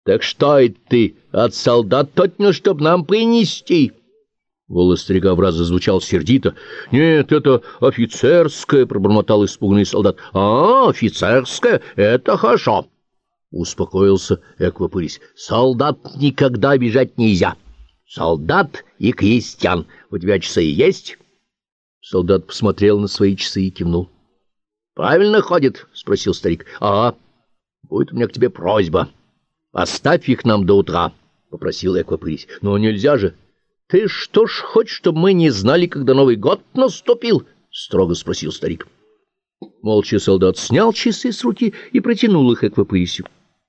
Так что это ты от солдат тотнул, чтоб нам принести? Голос старика в раз зазвучал сердито. — Нет, это офицерское, — пробормотал испуганный солдат. — А, офицерское, это хорошо, — успокоился Эквапырис. — Солдат никогда обижать нельзя. Солдат и крестьян. У тебя часы есть? Солдат посмотрел на свои часы и кивнул. — Правильно ходит? — спросил старик. — А, будет у меня к тебе просьба. Оставь их нам до утра, — попросил Эквапырис. — Но нельзя же. — Ты что ж хочешь, чтобы мы не знали, когда Новый год наступил? — строго спросил старик. Молча солдат снял часы с руки и протянул их Эквапырису.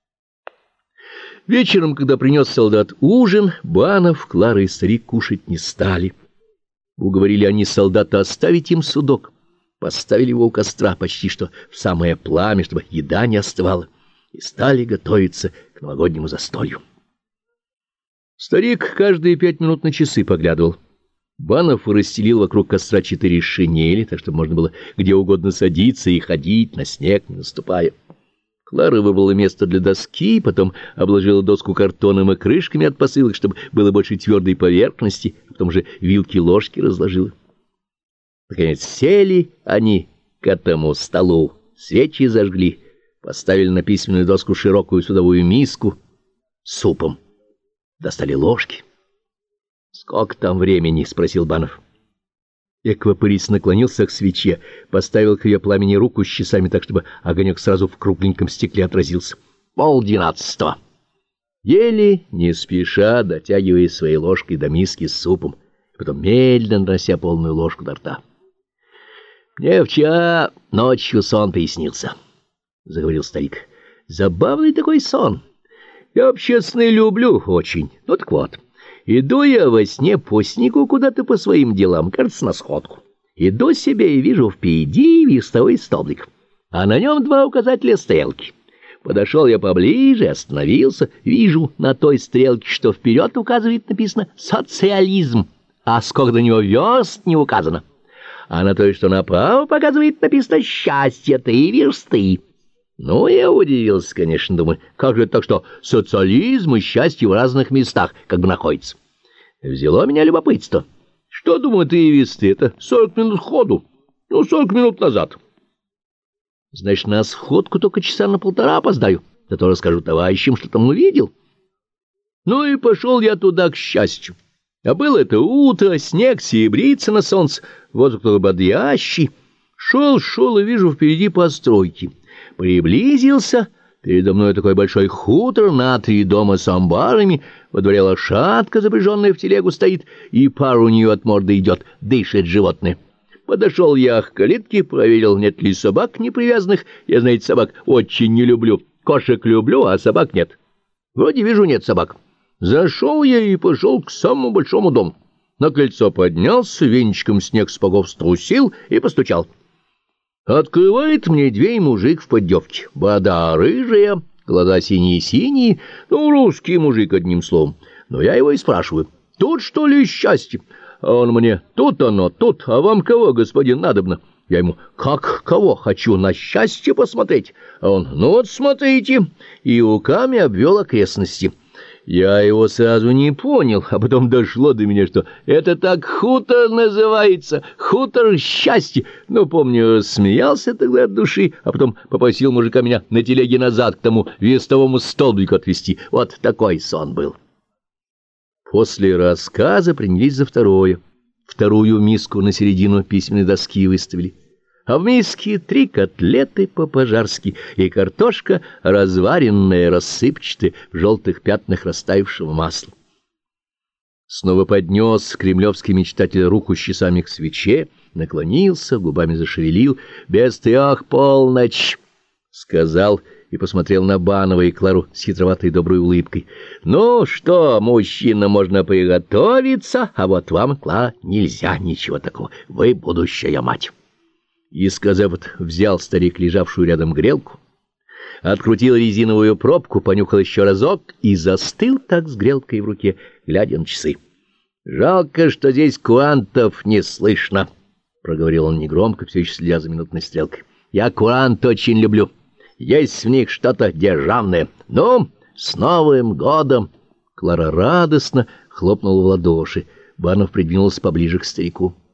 Вечером, когда принес солдат ужин, Банов, Клара и старик кушать не стали. Уговорили они солдата оставить им судок. Поставили его у костра почти что в самое пламя, чтобы еда не остывала, и стали готовиться к новогоднему застолью. Старик каждые 5 минут на часы поглядывал. Банов расстелил вокруг костра 4 шинели, так что можно было где угодно садиться и ходить, на снег не наступая. Клара выбрала место для доски, потом обложила доску картоном и крышками от посылок, чтобы было больше твердой поверхности, а потом же вилки-ложки разложила. Наконец сели они к этому столу, свечи зажгли, поставили на письменную доску широкую судовую миску с супом. Достали ложки. — Сколько там времени? — спросил Банов. Эквапырис наклонился к свече, поставил к ее пламени руку с часами так, чтобы огонек сразу в кругленьком стекле отразился. 11:30. Ели, не спеша, дотягивая своей ложкой до миски с супом, и потом медленно нося полную ложку до рта. — Мне вчера ночью сон приснился, — заговорил старик. — Забавный такой сон. Я вообще сны люблю очень. Ну так вот, иду я во сне по снегу куда-то по своим делам, кажется, на сходку. Иду себе и вижу впереди верстовой столбик, а на нем 2 указателя стрелки. Подошел я поближе, остановился, вижу на той стрелке, что вперед указывает, написано «социализм», а сколько до него верст не указано. А на той, что направо показывает, написано «счастье, 3 версты». Ну, я удивился, конечно, думаю, как же это так, что социализм и счастье в разных местах как бы находятся. Взяло меня любопытство. Что, думаю, 3 версты? Это 40 минут ходу. Ну, 40 минут назад. Значит, на сходку только часа на 1,5 опоздаю. Зато расскажу товарищам, что там увидел. Ну, и пошел я туда, к счастью. А было это утро, снег серебрится на солнце, воздух такой бодрящий. Шел и вижу впереди постройки. Приблизился, передо мной такой большой хутор на 3 дома с амбарами, во дворе лошадка, запряженная в телегу, стоит, и пар у нее от морды идет, дышит животное. Подошел я к калитке, проверил, нет ли собак непривязанных. Я, знаете, собак очень не люблю. Кошек люблю, а собак нет. Вроде вижу, нет собак. Зашел я и пошел к самому большому дому. На крыльцо поднялся, венчиком снег с сапогов струсил и постучал. Открывает мне дверь мужик в поддевке. Борода рыжая, глаза синие-синие, ну, русский мужик, одним словом. Но я его и спрашиваю, тут что ли счастье? А он мне, тут оно, тут, а вам кого, господин, надобно? Я ему, как кого? Хочу на счастье посмотреть. А он, ну вот смотрите, и руками обвел окрестности. Я его сразу не понял, а потом дошло до меня, что это так хутор называется, хутор счастья. Ну, помню, смеялся тогда от души, а потом попросил мужика меня на телеге назад к тому верстовому столбику отвезти. Вот такой сон был. После рассказа принялись за второе. Вторую миску на середину письменной доски выставили. А в миске 3 котлеты по-пожарски и картошка разваренная, рассыпчатая, в желтых пятнах растаявшего масла. Снова поднес кремлевский мечтатель руку с часами к свече, наклонился, губами зашевелил. «Без 3 полночь», — сказал и посмотрел на Банова и Клару с хитроватой доброй улыбкой. «Ну что, мужчина, можно приготовиться, а вот вам, Клара, нельзя ничего такого. Вы будущая мать». И, сказав это, взял старик лежавшую рядом грелку, открутил резиновую пробку, понюхал еще разок и застыл так с грелкой в руке, глядя на часы. «Жалко, что здесь курантов не слышно», — проговорил он негромко, все еще следя за минутной стрелкой. «Я курант очень люблю. Есть в них что-то державное. Ну, С Новым годом!» Клара радостно хлопнула в ладоши. Банов придвинулся поближе к старику.